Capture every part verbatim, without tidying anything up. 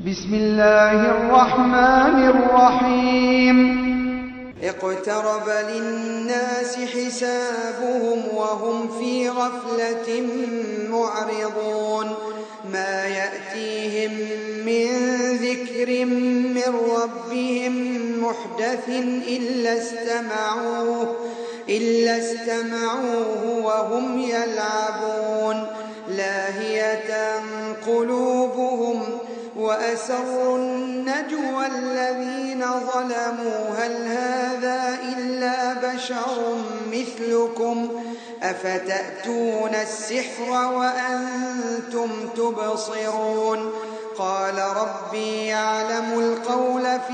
بسم الله الرحمن الرحيم اقترب للناس حسابهم وهم في غفلة معرضون ما يأتيهم من ذكر من ربهم محدث إلا استمعوه إلا استمعوه وهم يلعبون لاهية قلوبهم وأسروا النجوى الذين ظلموا هل هذا إلا بشر مثلكم أفتأتون السحر وأنتم تبصرون قال ربي يعلم القول في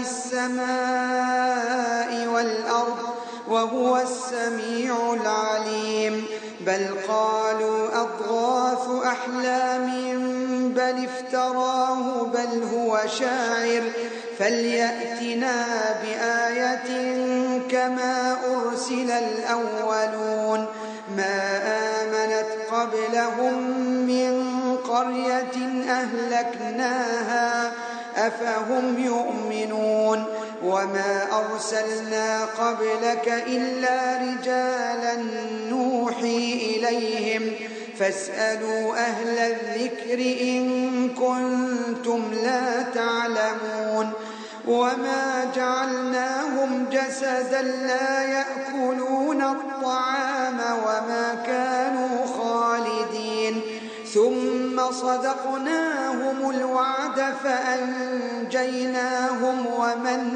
السماء والأرض وهو السميع العليم بل قالوا أضغاث أحلام بل افتراه بل هو شاعر فليأتنا بآية كما أرسل الأولون ما آمنت قبلهم من قرية أهلكناها أفهم يؤمنون وما أرسلنا قبلك إلا رجالا نوحي إليهم فاسألوا أهل الذكر إن كنتم لا تعلمون وما جعلناهم جسدا لا يأكلون الطعام وما كانوا خالدين ثم صدقناهم الوعد فأنجيناهم ومن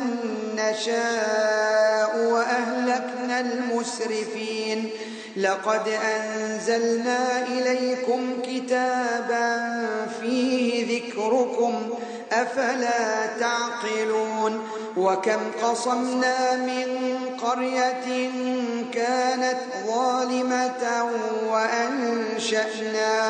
نشاء وأهلكنا المسرفين لقد أنزلنا إليكم كتابا فيه ذكركم أفلا تعقلون وكم قصمنا من قرية كانت ظالمة وأنشأنا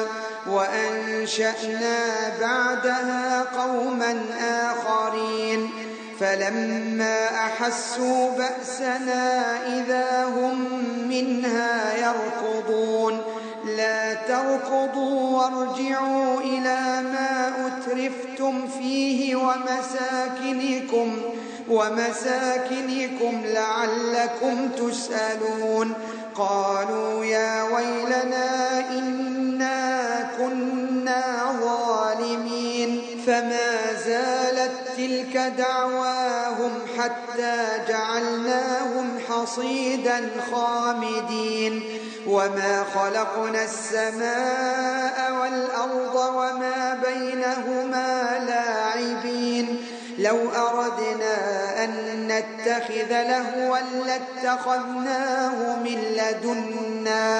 وأنشأنا بعدها قوما آخرين فلما أحسوا بأسنا إذا هم منها يركضون لا تركضوا وارجعوا إلى ما أترفتم فيه ومساكنكم ومساكنكم لعلكم تسألون قالوا يا ويلنا إنا كنا ظالمين فما زالت تلك دعواهم حتى جعلناهم حصيدا خامدين وما خلقنا السماء والأرض وما بينهما لاعبين لو أردنا أن نتخذ لهوا لاتخذناه من لدنا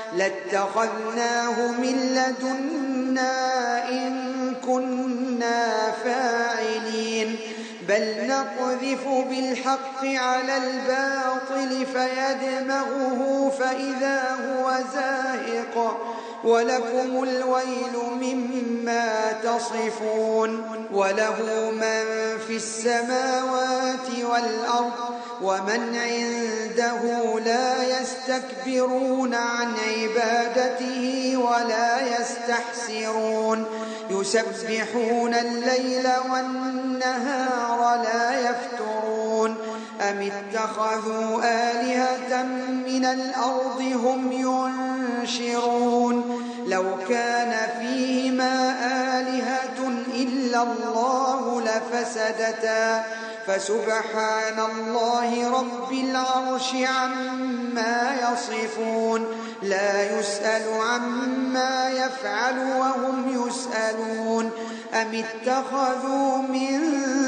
لاتخذناه من لدنا إن كنا فاعلين بل نقذف بالحق على الباطل فيدمغه فإذا هو زاهق ولكم الويل مما تصفون وله من في السماوات والأرض ومن عنده لا يستكبرون عن عبادته ولا يستحسرون يسبحون الليل والنهار لا يفترون أم اتخذوا آلهة من الأرض هم ينشرون لو كان فيهما آلهة إلا الله لفسدتا فسبحان الله رب العرش عما يصفون لا يسأل عما يفعل وهم يسألون أم اتخذوا من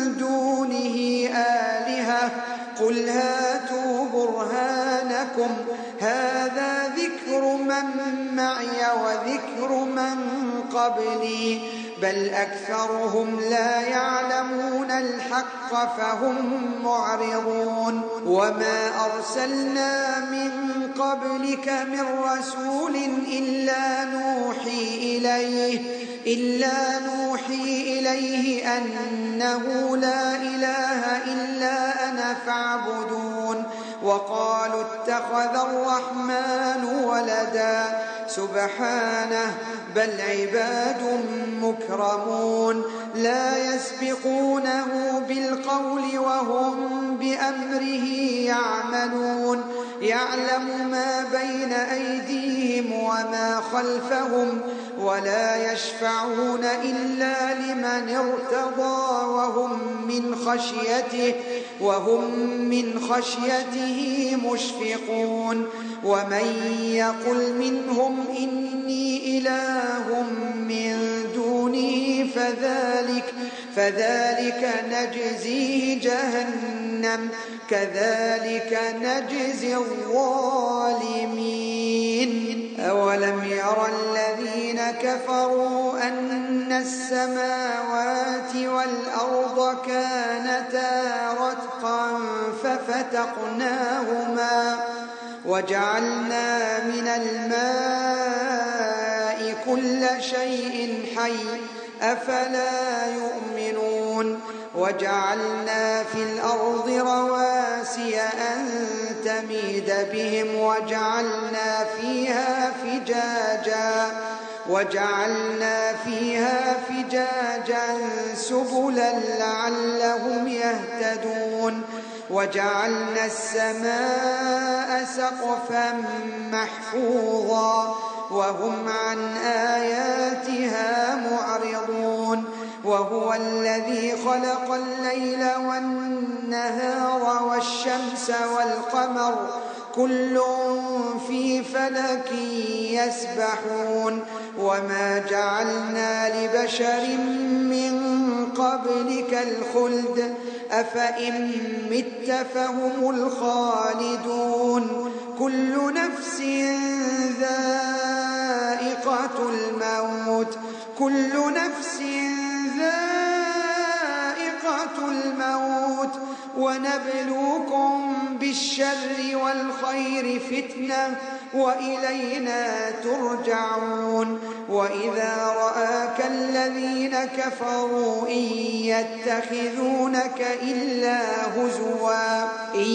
دونه آلهة قل هاتوا برهانكم هذا ذكر من معي وذكر من قبلي بل أكثرهم لا يعلمون الحق فهم معرضون وما أرسلنا من قبلك من رسول إلا نوحي إليه إلا نوحي إليه أنه لا إله إلا أنا فاعبدون وقالوا اتخذ الرحمن ولدا سبحانه بل عباد مكرمون لا يسبقونه بالقول وهم بأمره يعملون يعلم ما بين أيديهم وما خلفهم ولا يشفعون إلا لمن ارتضى وهم من خشيته وهم من خشيته مشفقون ومن يقل منهم إني إله من دونه فذلك فذلك نجزيه جهنم كذلك نجزي الظالمين أولم يرى الذين كفروا أن السماوات والأرض كانتا رتقا ففتقناهما وجعلنا من الماء كل شيء حي أفلا يؤمنون وجعلنا في الأرض رواسي أن تميد بهم وجعلنا فيها فجاجا وجعلنا فيها فجاجا سبلا لعلهم يهتدون وجعلنا السماء سقفا محفوظا وهم عن آياتها معرضون وهو الذي خلق الليل والنهار والشمس والقمر كل في فلك يسبحون وما جعلنا لبشر من قبلك الخلد أفإن مت فهم الخالدون كل نفس ذائقة الموت كل نفس ذائقة الموت ونبلوكم بالشر والخير فتنة وإلينا ترجعون وإذا رآك الذين كفروا إن يتخذونك إلا هزوا إن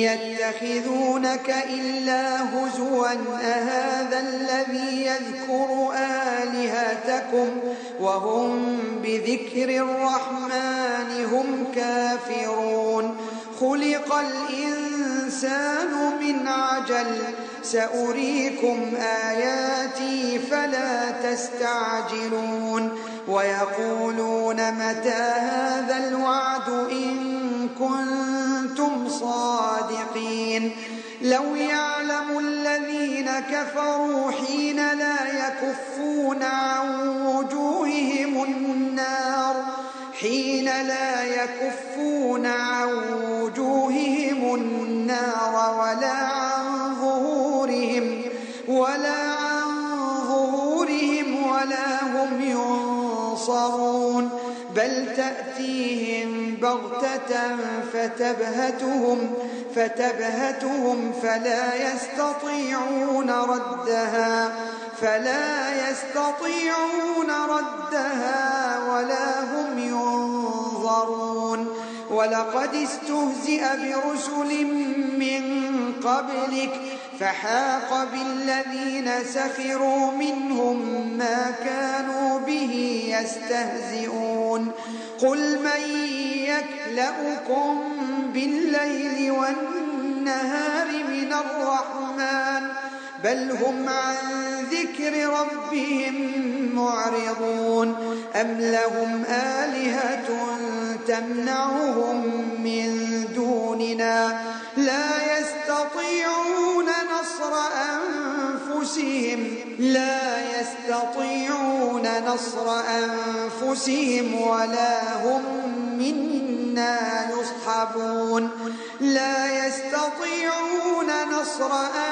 يتخذونك إلا هزوا أهذا الذي يذكر آلهتكم وهم بذكر الرحمن هم كافرون خلق الإنسان من عجل سأريكم آياتي فلا تستعجلون ويقولون متى هذا الوعد إن كنتم صادقين لو يعلم الذين كفروا حين لا يكفون عن وجوههم النار حين لا يكفون عن وجوههم النار ولا عن ظهورهم ولا عن ظهورهم ولا هم ينصرون بل تأتيهم بغتة فتبهتهم فتبهتهم فلا يستطيعون ردها فلا يستطيعون ردها ولا هم ينظرون ولقد استهزئ برسل من قبلك فحاق بالذين سخروا منهم ما كانوا به يستهزئون قل من يكلؤكم بالليل والنهار من الرحمن بل هم عن ذكر ربهم معرضون أم لهم آلهة تمنعهم من دوننا لا يستطيعون نصر أنفسهم لا يستطيعون نصر أنفسهم ولا هم منا يصحبون لا يستطيعون نصر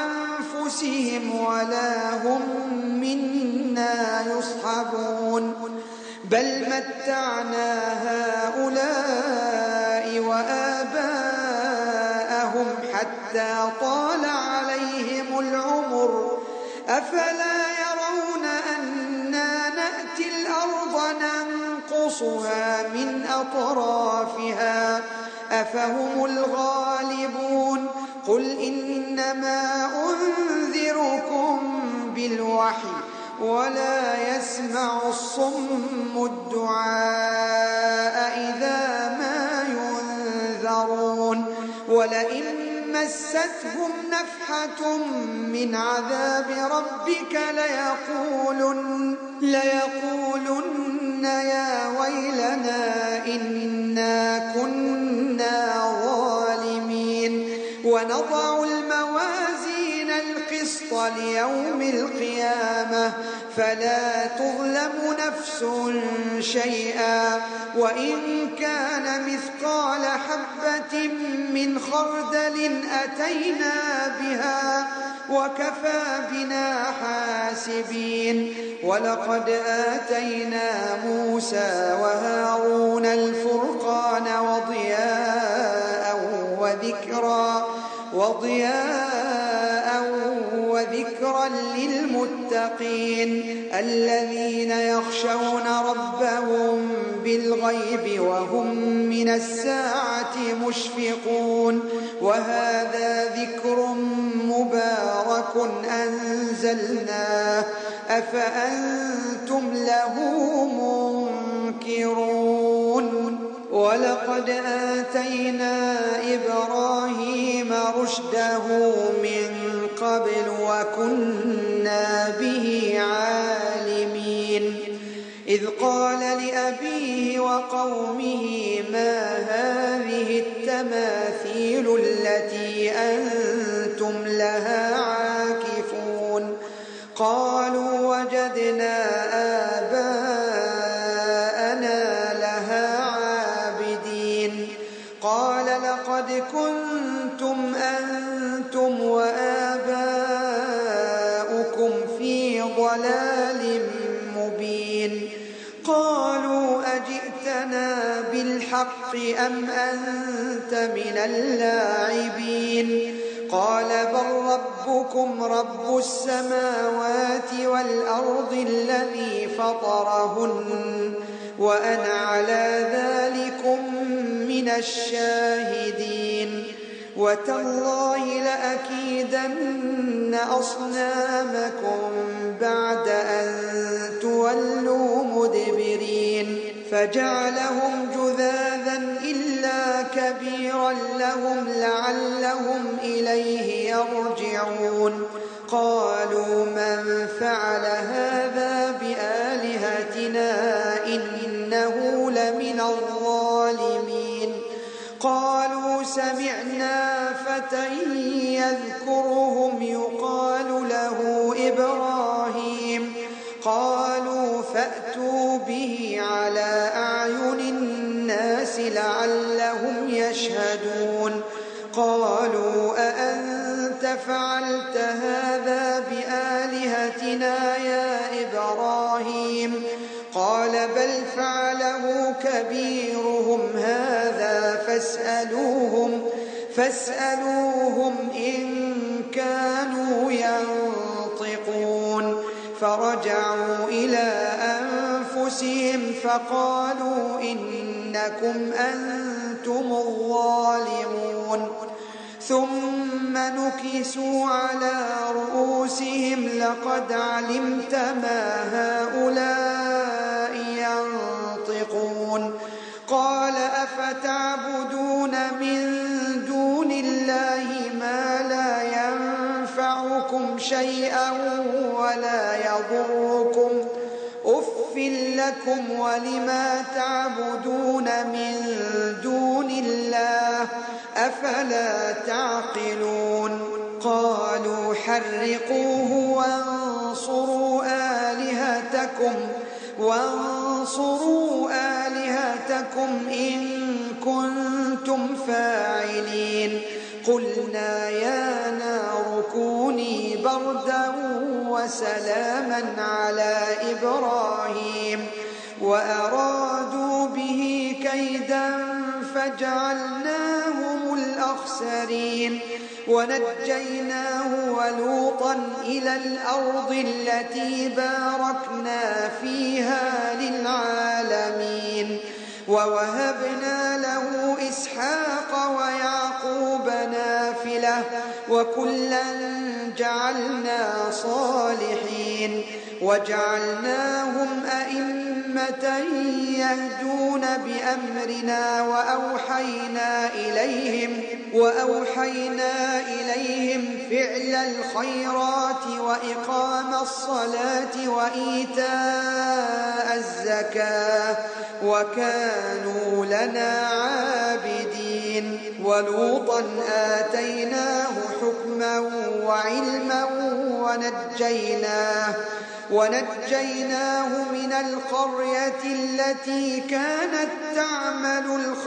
أنفسهم ولا هم منا يصحبون بل متعنا هؤلاء وآباءهم حتى طال عليهم العمر أفلا يرون أنا نأتي الأرض ننقصها من أطرافها أفهم الغالبون قل إنما أنذركم بالوحي ولا يسمع الصم الدعاء إذا ما ينذرون ولئن مستهم نفحة من عذاب ربك ليقولن, ليقولن يا ويلنا إنا كنا ظالمين ونضع الموازين القسط ليوم القيامة فلا تظلم نفس شيئا وإن كان مثقال حبة من خردل أتينا بها وكفى بنا حاسبين ولقد آتينا موسى وهارون الفرقان وضياء وذكرا وضياء وذكرا للمتقين الذين يخشون ربهم بالغيب وهم من الساعة مشفقون وهذا ذكر مبارك أنزلناه أفأنتم له منكرون ولقد آتينا إبراهيم رشده من قبل وكنا به عالمين إذ قال لأبيه وقومه ما هذه التماثيل التي أنتم لها عاكفون قالوا وجدنا آباءنا لها عابدين قال لقد كنتم أنتم وآباؤكم في ضلال مبين قالوا أجئتنا بالحق أم أنت من اللاعبين قال بل ربكم رب السماوات والأرض الذي فطرهن وأنا على ذلكم من الشاهدين وتالله لأكيدن أصنامكم بعد أن تولوا مدبرين فجعلهم جذاذا إلا كبيرا لهم لعلهم إليه يرجعون قالوا من فعل هذا بآلهتنا إنه لمن الظالمين قالوا سمعنا فتى يذكرهم يقال له إبراهيم قالوا فأتوا به على أعين الناس لعلهم يشهدون قالوا أأنت فعلت هذا بآلهتنا يا إبراهيم قال بل فعله كبيرهم هذا فاسألوهم, فاسألوهم إن كانوا ينطقون فرجعوا إلى أنفسهم فقالوا إنكم أنتم الظالمون ثم نكسوا على رؤوسهم لقد علمت ما هؤلاء ينطقون قال أفتعبدون من دون الله ما لا ينفعكم شيئا ولا يضركم أف لكم ولما تعبدون من دون الله أفلا تعقلون قالوا حرقوه وانصروا آلهتكم وانصروا آلهتكم إن كنتم فاعلين قلنا يا نار كوني بردا وسلاما على إبراهيم وأرادوا به كيدا فجعلناهم الأخسرين ونجيناه ولوطا إلى الأرض التي باركنا فيها للعالمين ووهبنا له إسحاق ويعقوب نافلة وكلا جعلنا صالحين وجعلناهم أئمة يهدون بأمرنا وأوحينا إليهم وأوحينا إليهم فعل الخيرات وإقام الصلاة وإيتاء الزكاة وكانوا لنا عابدين ولوطا آتيناه حكما وعلما ونجيناه ونجيناه من القرية التي كانت تعمل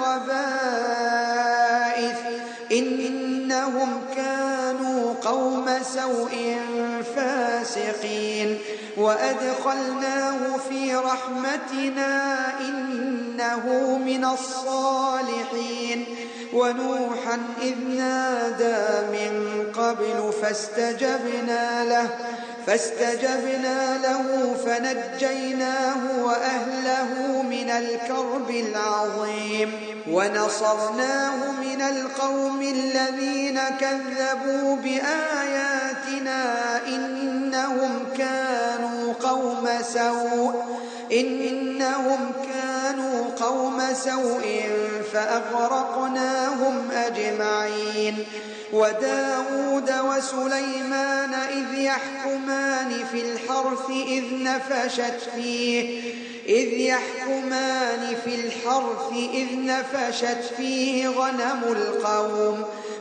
الخبائث إنهم كانوا قوم سوء فاسقين وأدخلناه في رحمتنا إنه من الصالحين ونوحا إذ نادى من قبل فاستجبنا له فاستجبنا له فنجيناه وأهله من الكرب العظيم ونصرناه من القوم الذين كذبوا بآياتنا إنهم كانوا قوم سوء إنهم كانوا قوم سوء فأغرقناهم أجمعين وداود وسليمان إذ يحكمان في الحرث إذ نفشت فيه إذ يحكمان في الحرث إذ نفشت فيه غنم القوم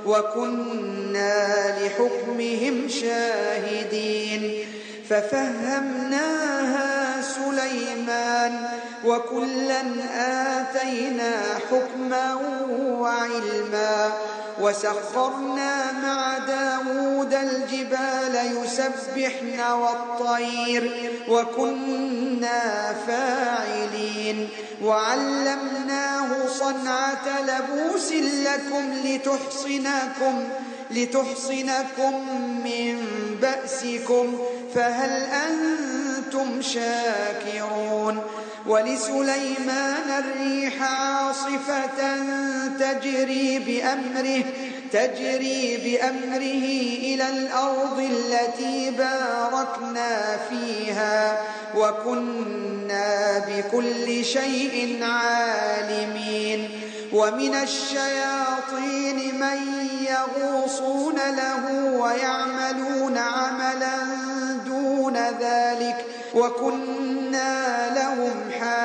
وكنا لحكمهم شاهدين ففهمناها سليمان وكلا آتينا حكما وعلما وسخرنا مع داود الجبال يسبحن والطير وكنا فاعلين وعلمناه صنعة لبوس لكم لتحصنكم لتحصنكم من بأسكم فهل أنتم شاكرون ولسليمان الريح عاصفة تجري بأمره تجري بأمره إلى الأرض التي باركنا فيها وكنا بكل شيء عالمين ومن الشياطين من يغوصون له ويعملون عملا دون ذلك وكنا لهم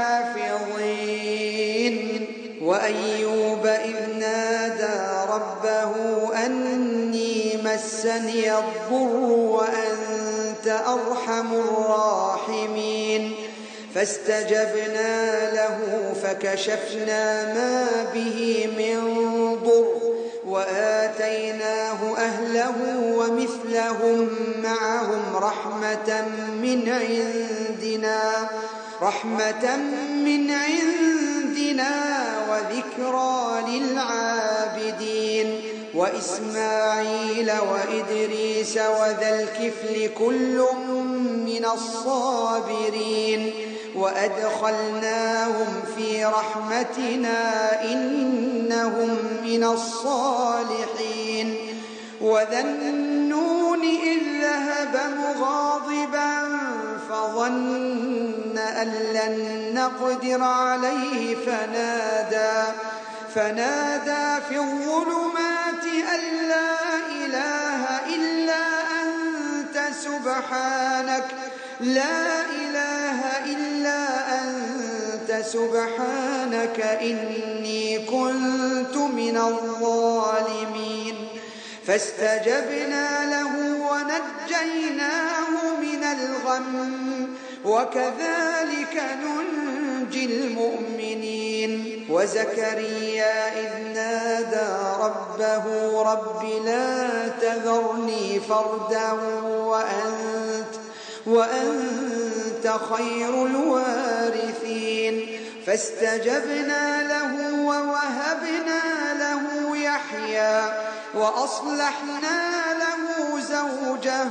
حافظين وأيوب إذ نادى ربه أني مسني الضر وأنت أرحم الراحمين فاستجبنا له فكشفنا ما به من ضر وآتيناه أهله ومثلهم معهم رحمة من عندنا رحمة من عندنا وذكرى للعابدين وإسماعيل وإدريس وذا الكفل كل من الصابرين وأدخلناهم في رحمتنا إنهم من الصالحين وذا النون إذ ذهب مغاضبا فظن أن لن نقدر عليه فنادى فنادى في الظلمات أن لا إله إلا أنت سبحانك لا إله إلا أنت سبحانك إني كنت من الظالمين فاستجبنا له ونجيناه من الغم وكذلك ننجي المؤمنين وزكريا إذ نادى ربه رب لا تذرني فردا وأنت وأنت خير الوارثين فاستجبنا له ووهبنا له يحيى وأصلحنا له زوجه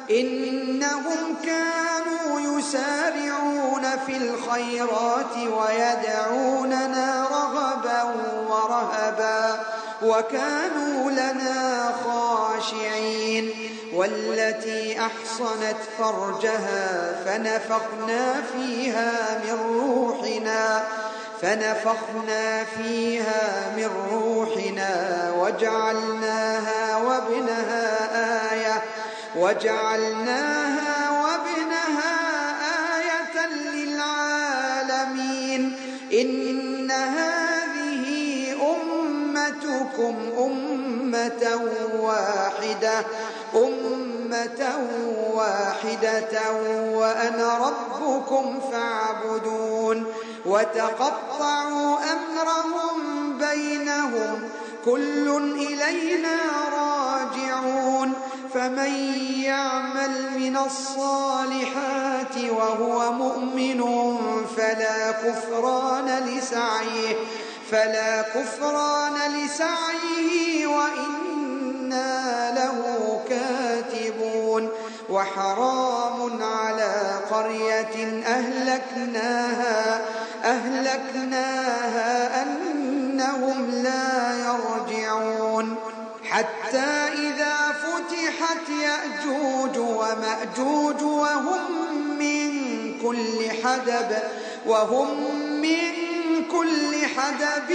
إنهم كانوا يسارعون في الخيرات ويدعوننا رغبا ورهبا وكانوا لنا خاشعين والتي أحصنت فرجها فنفخنا فيها من روحنا فنفخنا فيها من روحنا وجعلناها وابنها آية وجعلناها وابنها آية للعالمين إن هذه أمتكم أمة واحدة أمة واحدة وأنا ربكم فاعبدون وتقطعوا أمرهم بينهم كل إلينا راجعون فمن يعمل من الصالحات وهو مؤمن فلا كفران لسعيه فلا كفران لسعيه وإنا له كاتبون وحرام على قرية أهلكناها أهلكناها أنهم لا يرجعون حتى إذا فتحت يأجوج ومأجوج وهم من كل حدب وهم من كل حدب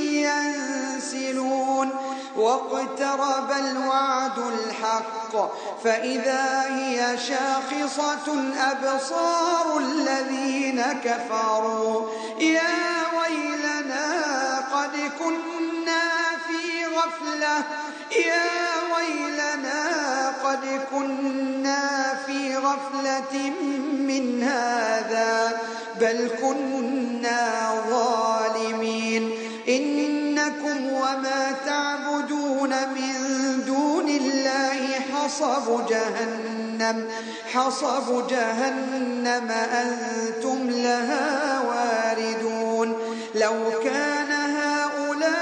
ينسلون واقترب الوعد الحق فإذا هي شاخصة أبصار الذين كفروا يا ويلنا قد كنا في غفلة يا ويلنا قد كنا في غفلة من هذا بل كنا ظالمين إنكم وما تعبدون من دون الله حصب جهنم حصب جهنم أنتم لها واردون لو كان هؤلاء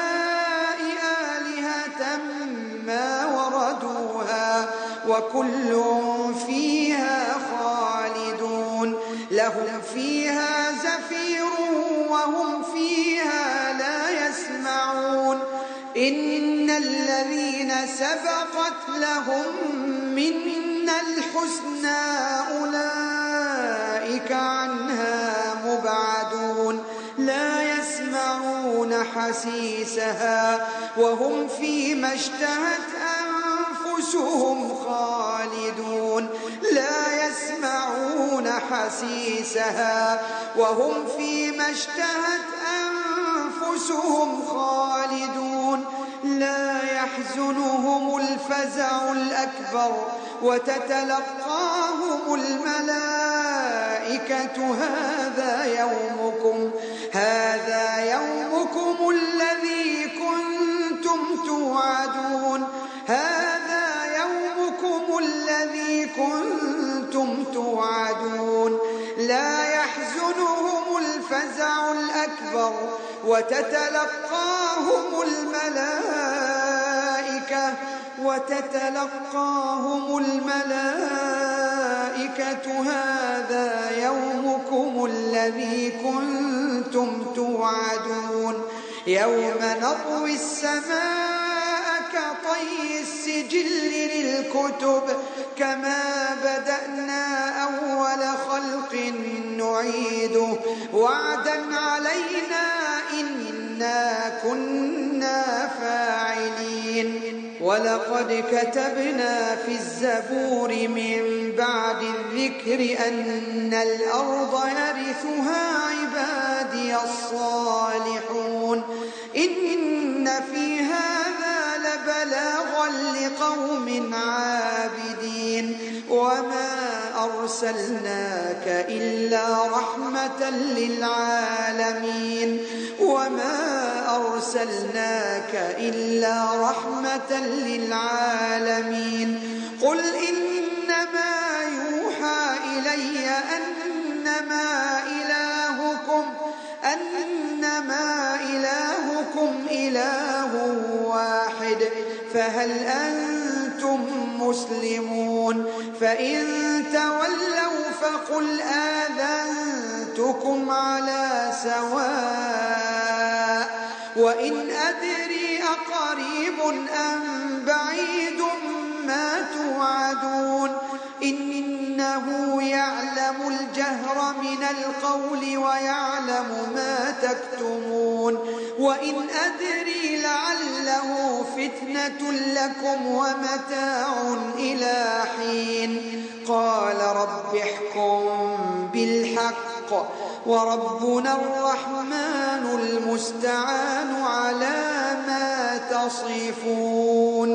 آلهة ما وردوها وكل فيها خالدون لهم فيها زفير وهم فيها لا يسمعون إن الذين سبقت لهم منا الحسنى أولئك عنها مبعدون لا يسمعون حسيسها وهم فيما اشتهت أنفسهم خالدون لا يسمعون حسيسها وهم فيما اشتهت أنفسهم خالدون لا يحزنهم الفزع الأكبر وتتلقاهم الملائكة هذا يومكم هذا يومكم الذي كنتم توعدون هذا يومكم الذي كنتم توعدون لا يحزنهم الفزع الأكبر وتتلقاهم الملائكة وتتلقاهم الملائكة هذا يومكم الذي كنتم توعدون يوم نطوي السماء كطي السجل للكتب كما بدأنا أول خلق نعيده وعدا علينا إنا كنا فاعلين ولقد كتبنا في الزبور من بعد الذكر أن الأرض يرثها عبادي الصالحون إن في هذا لبلاغا لقوم عابدين وما أرسلناك إلا رحمة للعالمين وما أرسلناك إلا رحمة للعالمين قل إنما يوحى إلي أنما إلهكم أنما إلهكم إله واحد فهل أنتم مسلمون فإن تولوا فقل آذنتكم على سواء وإن أدري أقريب أم بعيد ما توعدون إنه يعلم الجهر من القول ويعلم ما تكتمون وإن أدري لعله فتنة لكم ومتاع إلى حين قال رب احكم بالحق وربنا الرحمن المستعان على ما تصفون.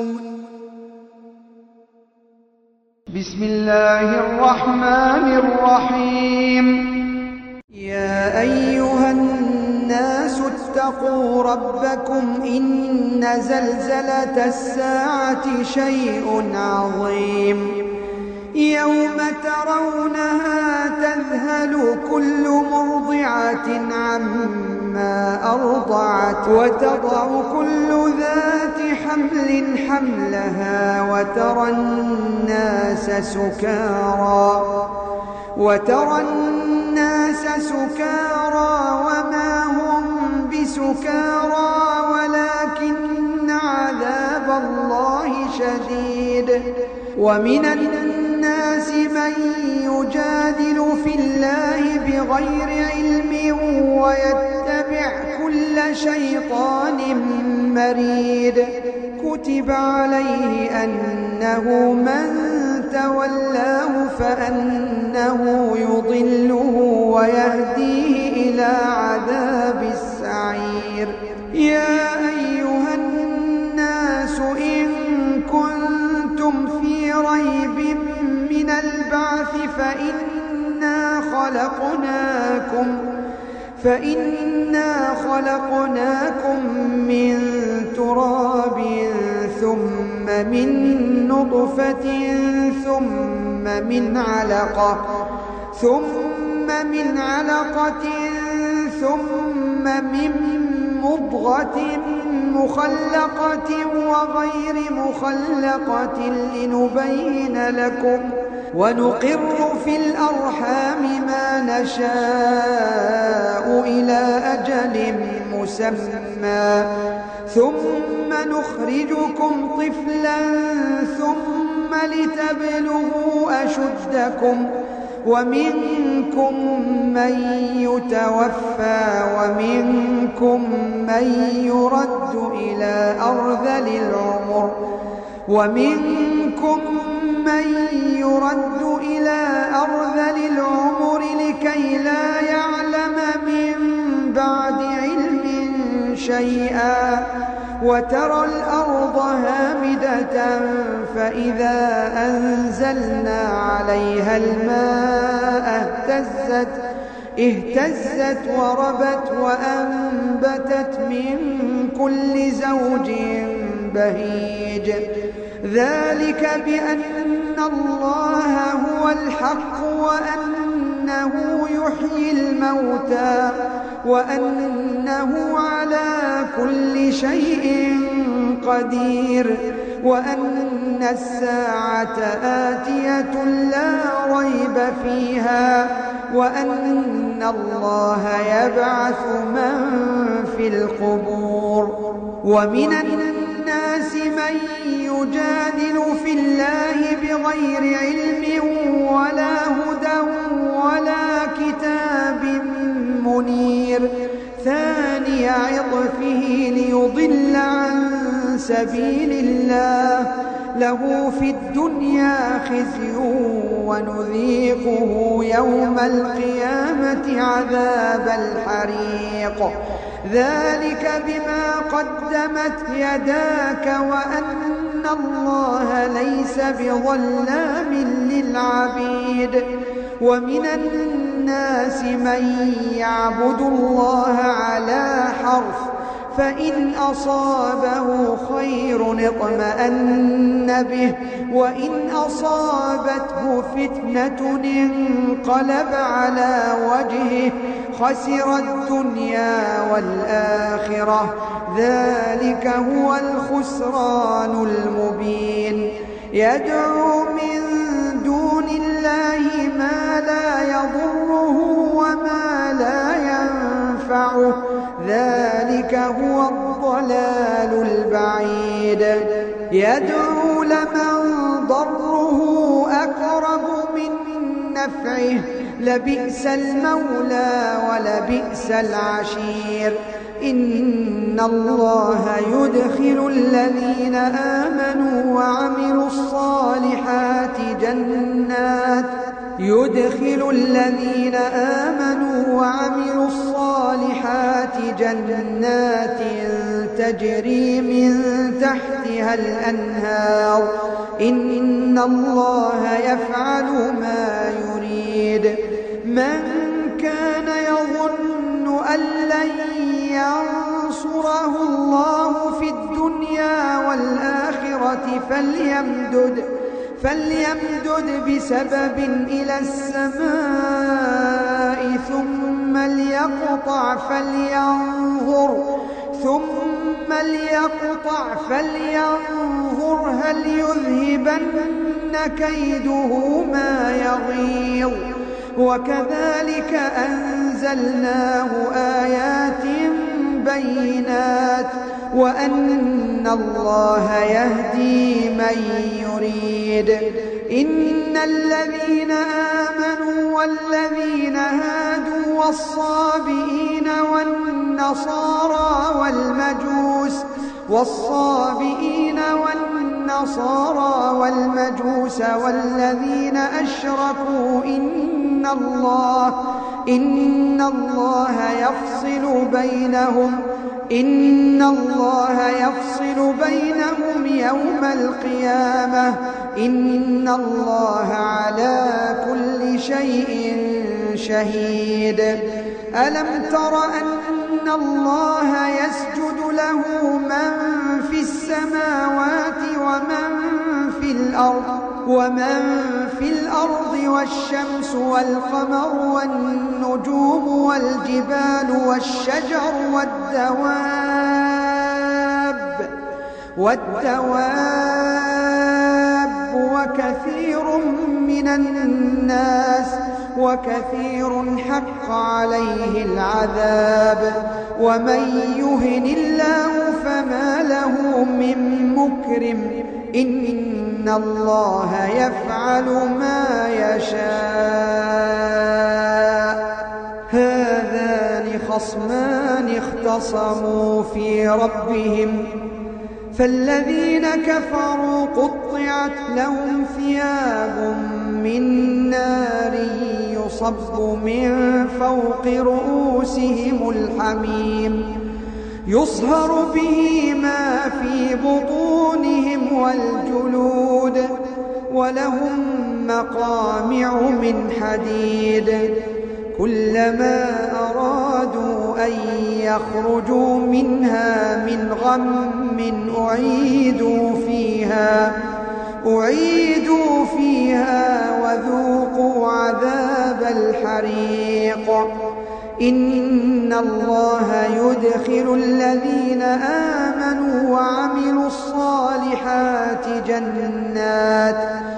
بسم الله الرحمن الرحيم. يا أيها الناس اتقوا ربكم إن زلزلة الساعة شيء عظيم يوم ترونها تذهل كل مرضعة عما أرضعت وتضع كل ذات حمل حملها وترى الناس سكارى وترى الناس سكارى وما هم بسكارى ولكن عذاب الله شديد ومن الناس من يجادل في الله بغير علم ويتبع كل شيطان مريد كتب عليه أنه من تولاه فأنه يضله ويهديه إلى عذاب السعير. يا أيها الناس إن كنتم في ريب من البعث فإنا خلقناكم فإنا خلقناكم من تراب ثم من نطفة ثم من علقة ثم من علقة ثم من مضغة مخلقة وغير مخلقة لنبين لكم ونقر في الأرحام ما نشاء إلى أجل مسمى ثم نخرجكم طفلا ثم لتبلغوا أشدكم ومنكم من يتوفى ومنكم من يرد إلى أرذل العمر ومنكم من يرد إلى أرذل العمر لكي لا يعلم من بعد علم شيئا وترى الأرض هامدة فإذا أنزلنا عليها الماء اهتزت اهتزت وربت وأنبتت من كل زوج بهيج ذلك بأن الله هو الحق وأنه يحيي الموتى وأنه على كل شيء قدير وأن الساعة آتية لا ريب فيها وأن الله يبعث من في القبور ومن الناس من يجادل في الله بغير علم ولا هدى ولا كتاب منير ثاني عطفه ليضل عن سبيل الله له في الدنيا خزي ونذيقه يوم القيامة عذاب الحريق ذلك بما قدمت يداك وأن الله ليس بظلام للعبيد ومن الناس من يعبد الله على حرف فإن أصابه خير اطمأن به وإن أصابته فتنة انقلب على وجهه خسر الدنيا والآخرة ذلك هو الخسران المبين يدعو من دون الله ما لا يضره وما لا ينفعه ذلك هو الضلال البعيد يدعو لمن ضره أقرب من نفعه لبئس المولى ولبئس العشير إن الله يدخل الذين آمنوا وعملوا الصالحات جنات يدخل الذين آمنوا وعملوا الصالحات جنات تجري من تحتها الأنهار إن الله يفعل ما يريد من كان يظن أن لن ينصره الله في الدنيا والآخرة فليمدد فليمدد بسبب إلى السماء ثم ليقطع فلينظر ثم ليقطع فلينظر هل يذهبن كيده ما يغيظ وكذلك أنزلناه آيات بينات وأن الله يهدي من يريد إن الذين آمنوا والذين هادوا والصابئين والنصارى والمجوس والصابئين والنصارى والمجوس والذين أشركوا إن الله إن الله يفصل بينهم إن الله يفصل بينهم يوم القيامة إن الله على كل شيء شهيد ألم تر أن الله يسجد له من في السماوات ومن في الأرض ومن في الأرض والشمس والقمر والنجوم والجبال والشجر والدواب والدواب وكثير من الناس وكثير حق عليه العذاب ومن يهن الله فما له من مكرم إن الله يفعل ما يشاء هذان خصمان اختصموا في ربهم فالذين كفروا قطعت لهم ثياب من نار يصب من فوق رؤوسهم الحميم يصهر به ما في بطونهم والجلود ولهم مقامع من حديد كلما أرادوا أن يخرجوا منها من غم أعيدوا فيها أعيدوا فيها وذوقوا عذاب الحريق إن الله يدخل الذين آمنوا وعملوا الصالحات جنات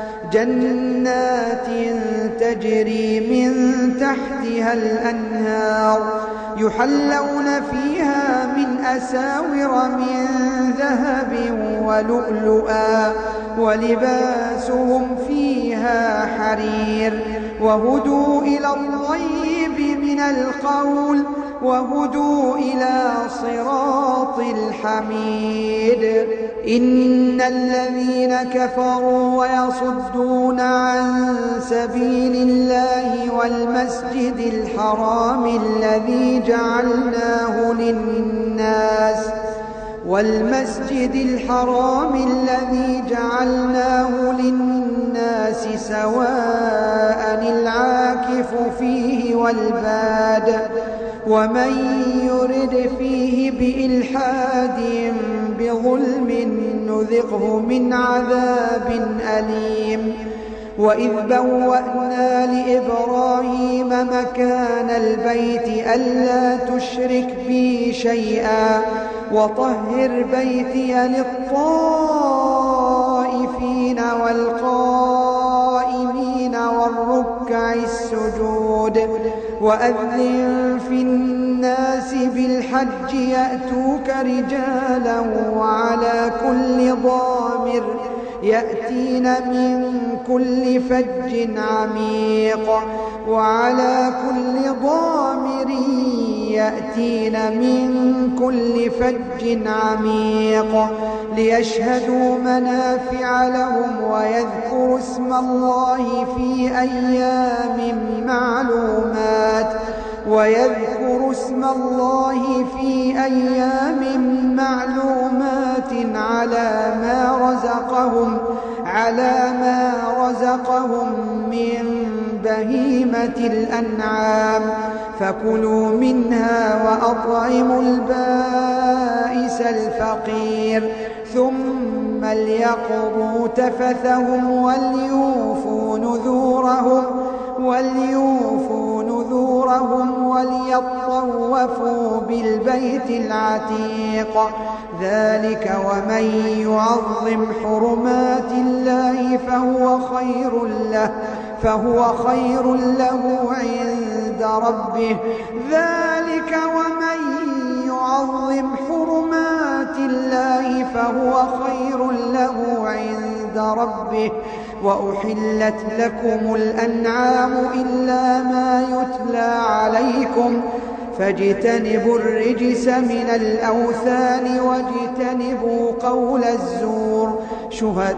جنات تجري من تحتها الأنهار يحلون فيها من أساور من ذهب ولؤلؤا ولباسهم فيها حرير وهدوا إلى الطيب من القول وهدوا إلى صراط الحميد إن الذين كفروا ويصدون عن سبيل الله والمسجد الحرام الذي جعلناه للناس والمسجد الحرام الذي جعلناه للناس سواء العاكف فيه والباد ومن يرد فيه بإلحاد بظلم نذقه من عذاب أليم وإذ بوأنا لإبراهيم مكان البيت ألا تشرك بي شيئا وطهر بيتي للطائفين الراكعين والقائمين والركع السجود وأذن في الناس بالحج يأتوك رجالا وعلى كل ضامر يأتين من كل فج عميق وعلى كل ضامر يأتين من كل فج عميق ليشهدوا منافع لهم ويذكروا اسم الله في أيام معلومات ويذكروا اسم الله في أيام معلومات على ما رزقهم على ما رزقهم من بهيمة الأنعام فكلوا منها وأطعموا البائس الفقير ثم ليقضوا تفثهم وليوفوا نذورهم وليوفوا نذورهم وليطوفوا بالبيت العتيق ذلك ومن يعظم حرمات الله فهو خير له فهو خير له عند ربه ذلك ومن يعظم حرمات الله فهو خير له عند ربه وأحلت لكم الأنعام إلا ما يتلى عليكم فاجتنبوا الرجس من الأوثان واجتنبوا قول الزور شهد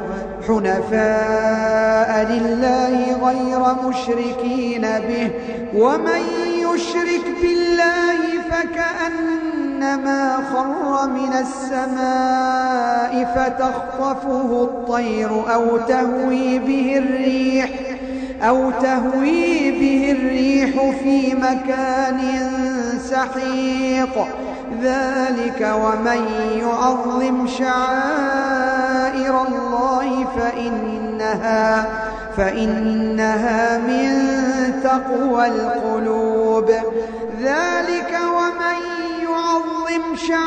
حنفاء لله غير مشركين به ومن يشرك بالله فكأنما خر من السماء فتخطفه الطير أو تهوي به الريح أو تهوي به الريح في مكان سحيق ذلك ومن يعظم شعائر الله فإنها فإنها من تقوى القلوب ذلك ومن يعظم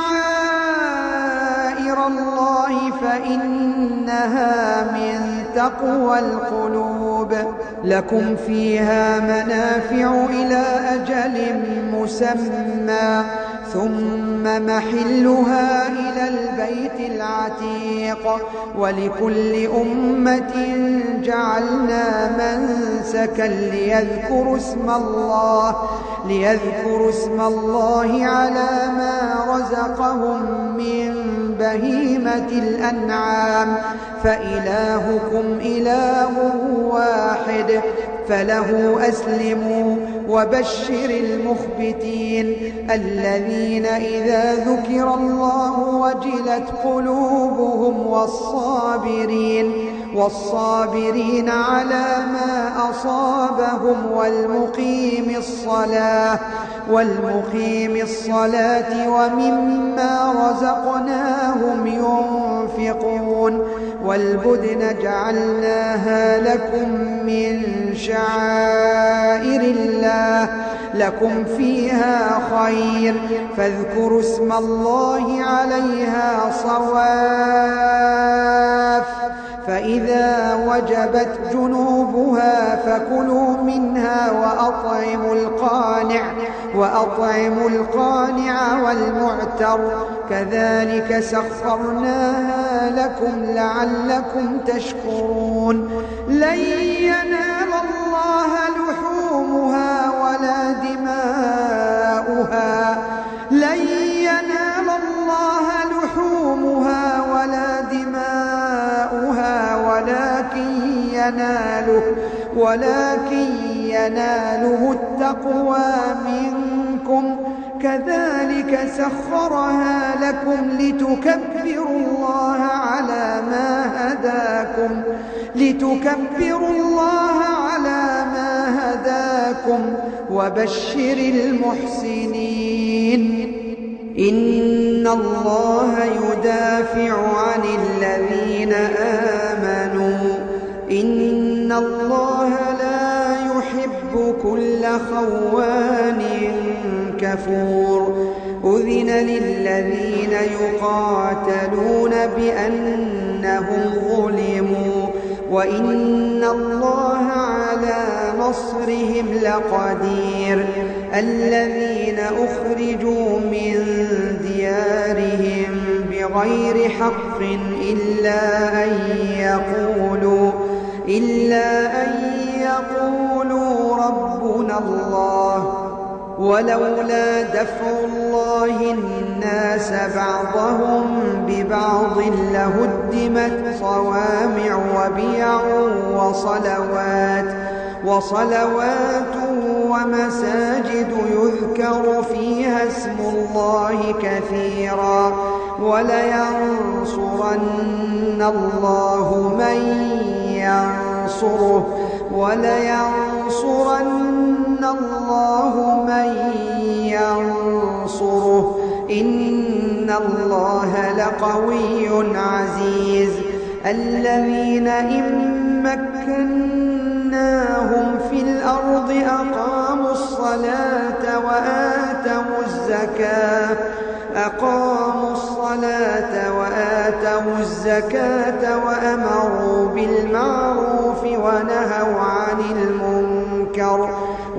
شعائر الله فإنها من تقوى القلوب لكم فيها منافع إلى أجل مسمى ثم محلها إلى البيت العتيق ولكل أمة جعلنا منسكا ليذكروا اسم الله ليذكروا اسم الله على ما رزقهم من بهيمة الأنعام فإلهكم إله واحد فله أسلموا وبشر المخبتين الذين إذا ذكر الله وجلت قلوبهم والصابرين والصابرين على ما أصابهم والمقيم الصلاة والمقيم الصلاة ومما رزقناهم ينفقون والبدن جعلناها لكم من شعائر الله لكم فيها خير فاذكروا اسم الله عليها صواف فإذا وجبت جنوبها فكلوا منها وأطعموا القانع وأطعموا القانع والمعتر كذلك سخرناها لكم لعلكم تشكرون لن ينال الله لحومها ولا دماؤها لن ينال الله لحومها ولا دماؤها ولكن يناله ولكن يناله التقوى منكم كذلك سخرها لكم لتكبروا الله على ما هداكم لتكبروا الله على ما هداكم وبشر المحسنين إن الله يدافع عن الذين آمنوا إن الله لا يحب كل خوان كفور أذن للذين يقاتلون بأنهم ظلموا وإن الله على نصرهم لقدير الذين أخرجوا من ديارهم بغير حق إلا أن يقولوا إلا أن يقولوا ربنا الله ولولا دفع الله الناس بعضهم ببعض لهدمت صوامع وبيع وصلوات وصلوات ومساجد يذكر فيها اسم الله كثيرا ولينصرن الله من ينصره ولينصرن الله من ينصره إن الله لقوي عزيز الذين إن مكناهم في الأرض أقاموا الصلاة وآتوا الزكاة أقاموا الصلاة وآتوا الزكاة وأمروا بالمعروف ونهوا عن المنكر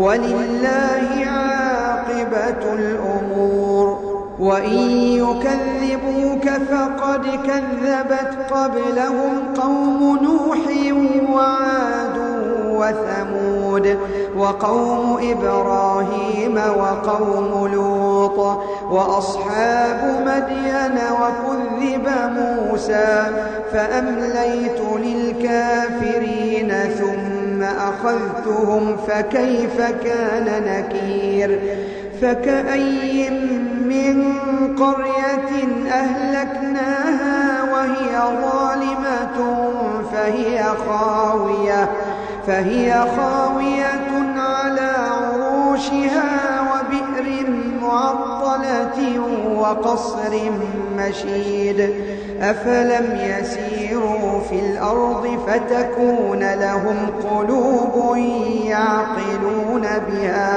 ولله عاقبة الأمور وإن يكذبوك فقد كذبت قبلهم قوم نوح وعاد وثمود وقوم إبراهيم وقوم لوط وأصحاب مدين وكذب موسى فأمليت للكافرين ثم أخذتهم فكيف كان نكير فكأي من قرية أهلكناها وهي ظالمة فهي خاوية فهي خاوية على عروشها وبئر معطلة وقصر مشيد أفلم يسيروا في الأرض فتكون لهم قلوب يعقلون بها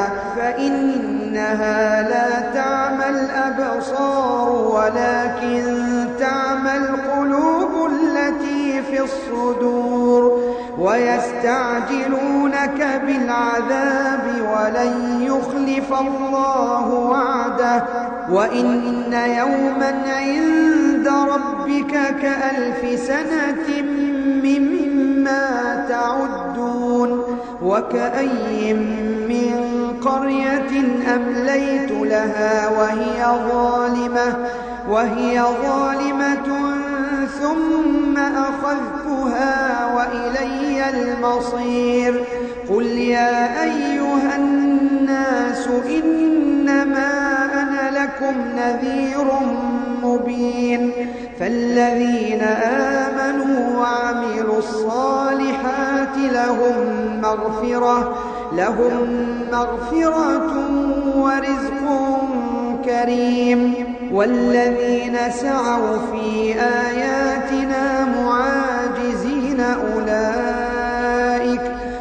فإنها لا تعمى الأبصار ولكن تعمى القلوب التي في الصدور ويستعجلونك بالعذاب ولن يخلف الله وعده وإن يوما عند ربك كألف سنة مما تعدون وكأي من قرية أمليت لها وهي ظالمة وهي ظالمة ثم أخذتها وإلي المصير قل يا أيها الناس إنما أنا لكم نذير مبين فالذين آمنوا وعملوا الصالحات لهم مغفرة لهم مغفرة ورزق كريم والذين سعوا في آياتنا معاجزين أولئك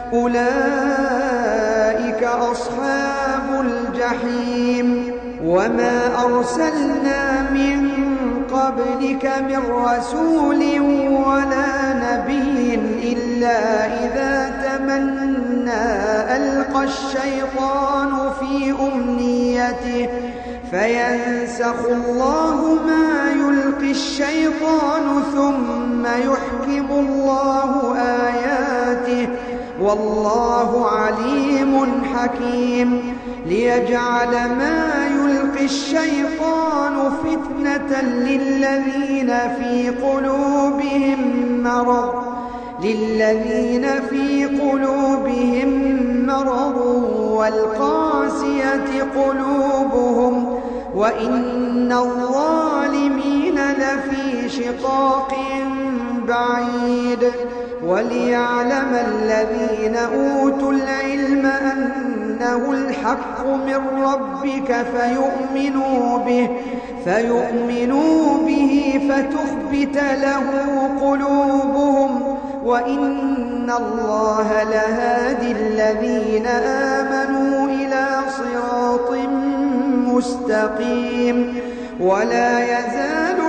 أولئك أصحاب الجحيم وما أرسلنا من قبلك من رسول ولا نبي إلا إذا تمنى ألقى الشيطان في أمنيته فينسخ الله ما يلقي الشيطان ثم يحكم الله آياته والله عليم حكيم ليجعل ما يلقي الشيطان فتنة للذين في قلوبهم مرض للذين في قلوبهم مرض والقاسية قلوبهم وإن الظالمين لفي شقاق بعيد وليعلم الذين أوتوا العلم أنه الحق من ربك فيؤمنوا به فيؤمنوا به فتخبت له قلوبهم وإن الله لهادي الذين آمنوا إلى صراط مستقيم ولا يزال الذين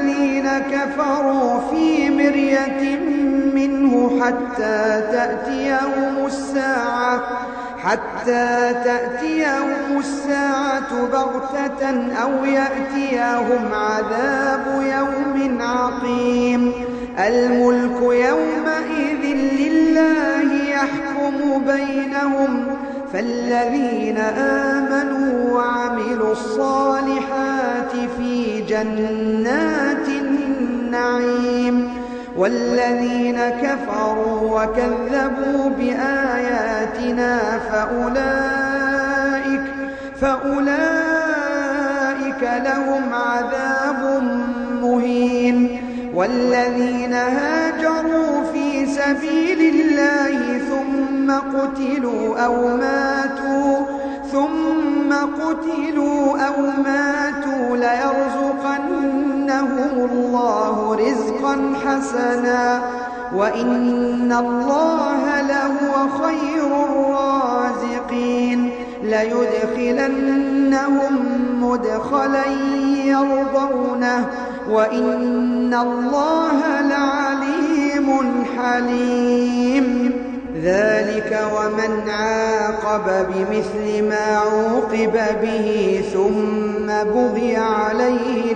الذين كفروا في مرية منه حتى تأتيهم الساعة حتى تأتيهم الساعة بغتة أو يأتيهم عذاب يوم عقيم. الملك يومئذ لله يحكم بينهم، فالذين آمنوا وعملوا الصالحات في جنات النعيم، والذين كفروا وكذبوا بآياتنا فأولئك, فأولئك لهم عذاب مهين. والذين هاجروا في سبيل الله ثم قتلوا أو ماتوا ثم قتلوا أو ماتوا ليرزقنهم الله رزقا حسنا وإن الله لهو خير الرازقين. ليدخلنهم مدخلا يرضونه وإن الله لعليم حليم. ذلك ومن عاقب بمثل ما عوقب به ثم بغي عليه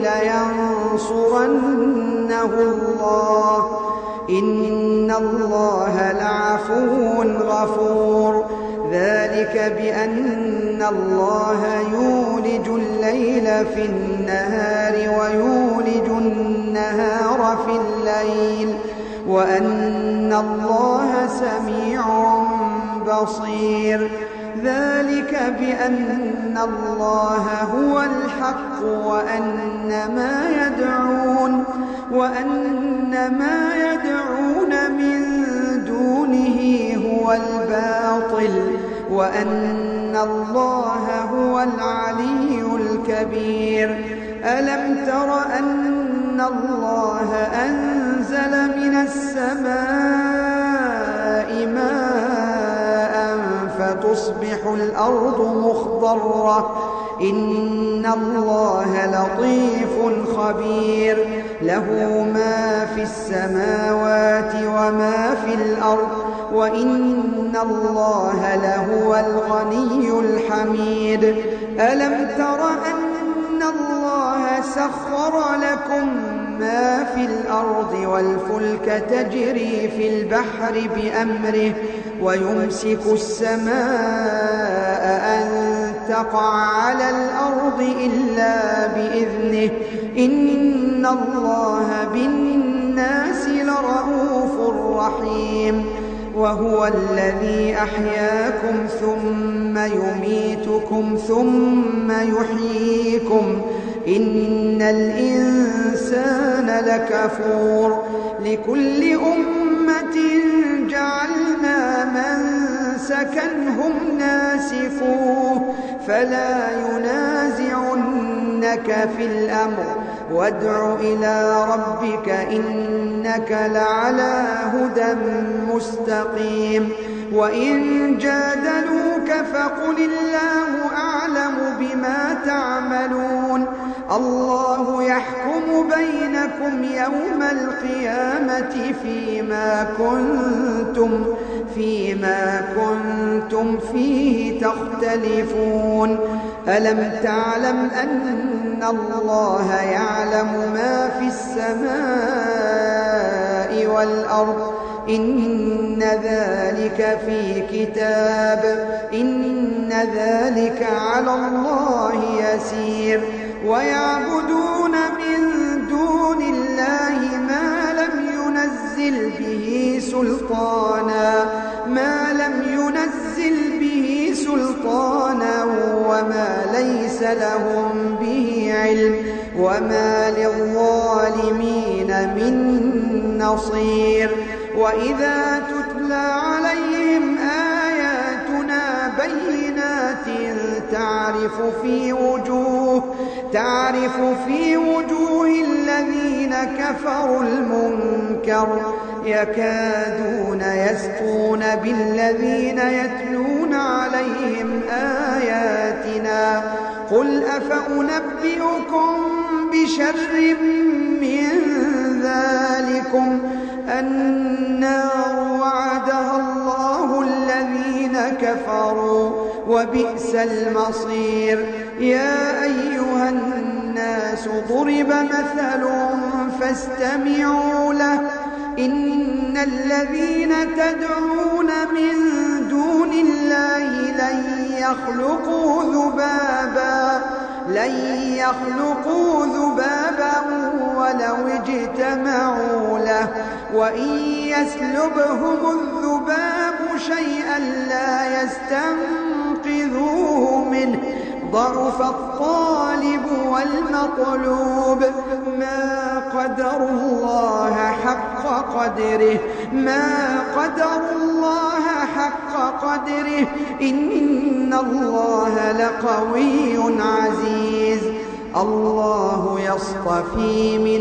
لينصرنه الله إن الله لعفو غفور. ذلك بأن الله يولج الليل في النهار ويولج النهار في الليل وأن الله سميع بصير. ذلك بأن الله هو الحق وأن ما يدعون وأن ما يدعون من دونه هو الباطل وأن الله هو العلي الكبير. ألم تر أن الله أنزل من السماء ماء فتصبح الأرض مخضرة إن الله لطيف خبير. له ما في السماوات وما في الأرض وإن الله لهو الغني الحميد. ألم تر أن الله سخر لكم ما في الأرض والفلك تجري في البحر بأمره ويمسك السماء أن تقع على الأرض إلا بإذنه إن الله بالناس لرءوف رحيم. وهو الذي أحياكم ثم يميتكم ثم يحييكم إن الإنسان لكفور. لكل أمة جعلنا منسكا هم ناسكوه فلا ينازعنك في الأمر وادع إلى ربك إنك لعلى هدى مستقيم. وإن جادلوك فقل الله أعلم بما تعملون الله يحكم بينكم يوم القيامة فيما كنتم فيما كنتم فيه تختلفون. ألم تعلم أن الله يعلم ما في السماء والأرض إن ذلك في كتاب إن ذلك على الله يسير. ويعبدون من دون الله ما لم ينزل به سلطانا ما لم ينزل به سلطانا وما ليس لهم به علم وما للظالمين من نصير. وإذا تتلى عليهم آياتنا بينات تعرف في وجوه تعرف في وجوه الذين كفروا المنكر يكادون يسطون بالذين يتلون عليهم آياتنا قل أفأنبئكم بشر من النار وعدها الله الذين كفروا وبئس المصير. يا أيها الناس ضرب مثل فاستمعوا له إن الذين تدعون من دون الله لن يخلقوا ذبابا لن يخلقوا ذبابا ولو اجتمعوا له وإن يسلبهم الذباب شيئا لا يستنقذوه منه ضعف الطالب والمطلوب. ما قدروا الله حق قدره ما قدروا الله حق قدره إن الله لقوي عزيز. الله يصطفي من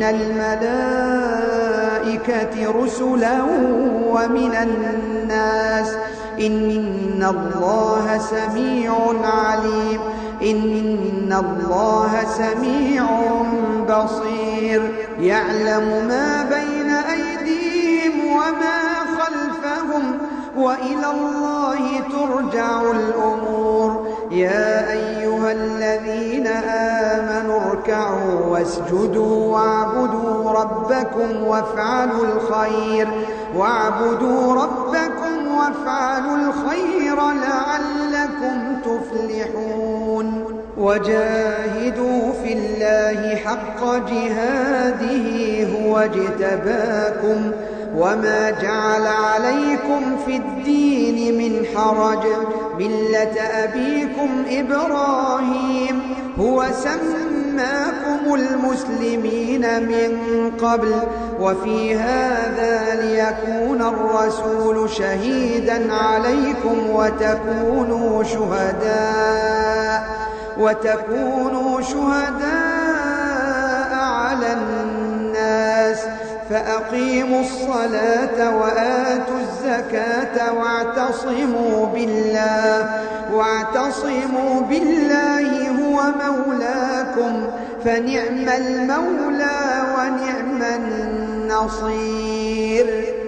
الملائكة رسلا ومن الناس إن الله سميع عليم إن الله سميع بصير. يعلم ما بين أيديهم وما خلفهم وإلى الله ترجع الأمور. يا أيها الذين آمنوا اركعوا واسجدوا واعبدوا ربكم وافعلوا الخير واعبدوا ربكم وافعلوا الخير لعلكم تفلحون. وجاهدوا في الله حق جهاده هو اجتباكم وما جعل عليكم في الدين من حرج ملة أبيكم إبراهيم هو سماكم المسلمين من قبل وفي هذا ليكون الرسول شهيدا عليكم وتكونوا شهداء وتكونوا شهداء على الناس. فأقيموا الصلاة وآتوا الزكاة واعتصموا بالله واعتصموا بالله هو مولاكم فنعم المولى ونعم النصير.